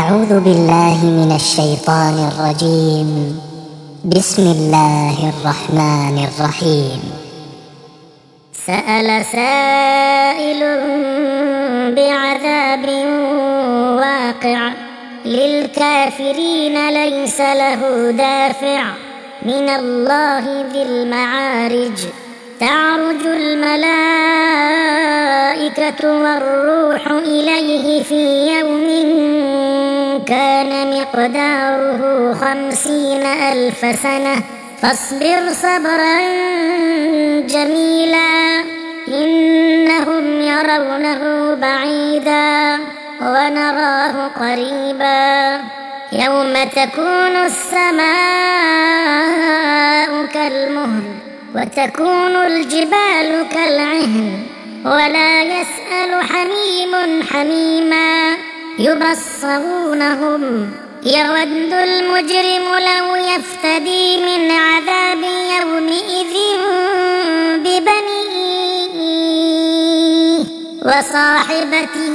أعوذ بالله من الشيطان الرجيم. بسم الله الرحمن الرحيم. سأل سائل بعذاب واقع للكافرين ليس له دافع من الله ذي المعارج. تعرج الملائكة والروح إليه في يوم كان مقداره 50,000 سنة فاصبر صبرا جميلا إنهم يرونه بعيدا ونراه قريبا. يوم تكون السماء كالمهل وتكون الجبال كالعهن ولا يسأل حميم حميما يبصرونهم يود المجرم لو يفتدي من عذاب يومئذ ببنيه وصاحبته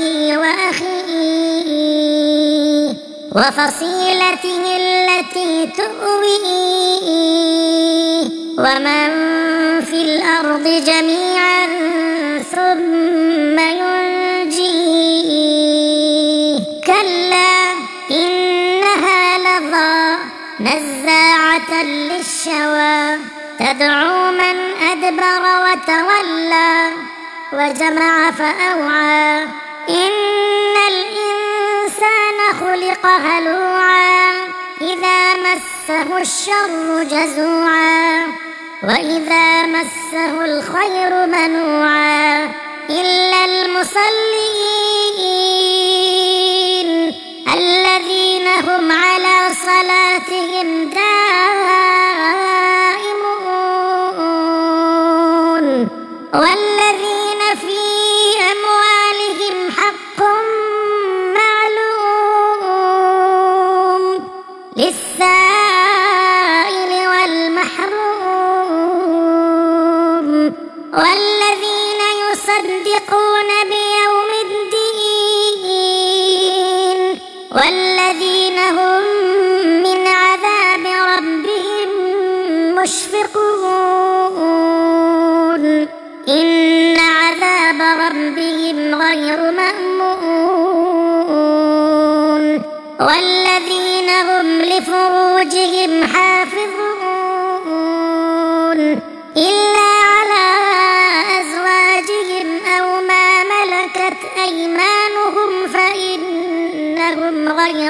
وأخيه وفصيلته التي تؤويه ومن في الأرض جميعا ثم ينجيه. كلا إنها لظى نزاعة للشوى تدعو من أدبر وتولى وجمع فأوعى. إن الإنسان خلق هلوعا إذا مسه الشر جزوعا وإذا مسه الخير منوعا إلا المصلين الذين هم على صلاتهم دائمون والذين في أموالهم حق معلوم للسائل والمحروم والذين يصدقون بيوم الدين والذين هم من عذاب ربهم مشفقون. إن عذاب ربهم غير مأمون والذين هم لفروجهم حافظون إلا على أزواجهم أو ما ملكت أيمانهم فإنهم غير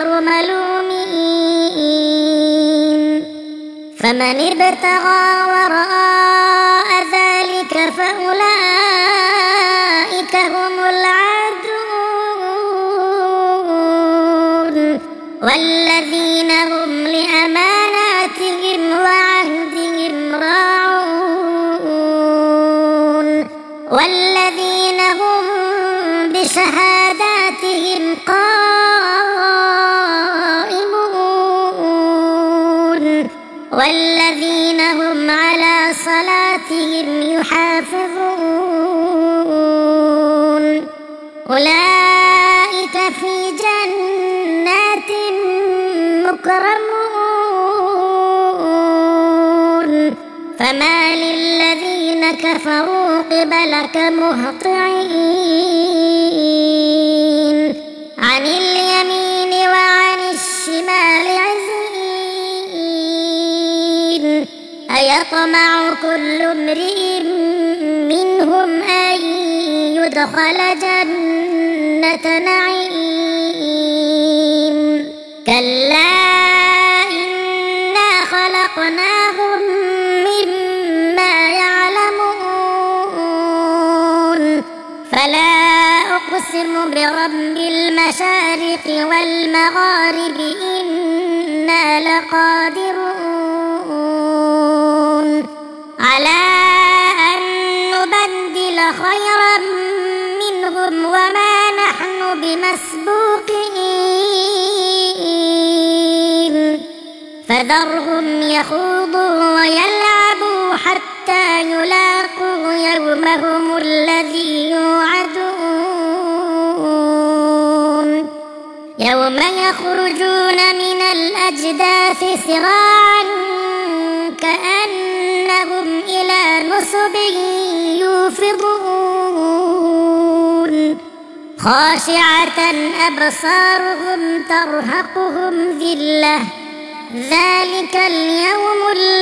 ملومين. فمن ابتغى وراء ذلك فأولئك هم العادون والذين هم لأماناتهم وعهدهم راعون والذين هم بشهاداتهم قائمون والذين هم على صلاتهم يحافظون. أولئك في جنات مكرمون. فما للذين كفروا قبلك مهطعين عن اليمين وعن الشمال عزين أيطمع كل امرئ منهم أن يدخل جنة نعيم. كلا إنا خلقناهم مما يعلمون. فلا أقسم برب المشارق والمغارب إنا لقادرون على أن نبدل خيرا منهم وما نحن بمسبوقين. فذرهم يخوضوا ويلعبوا حتى يلاقوا يومهم الذي يوعدون يوم يخرجون من الأجداث سراعا كأنهم إلى نصب يوفضون خاشعة أبصارهم ترهقهم ذلة ذلك اليوم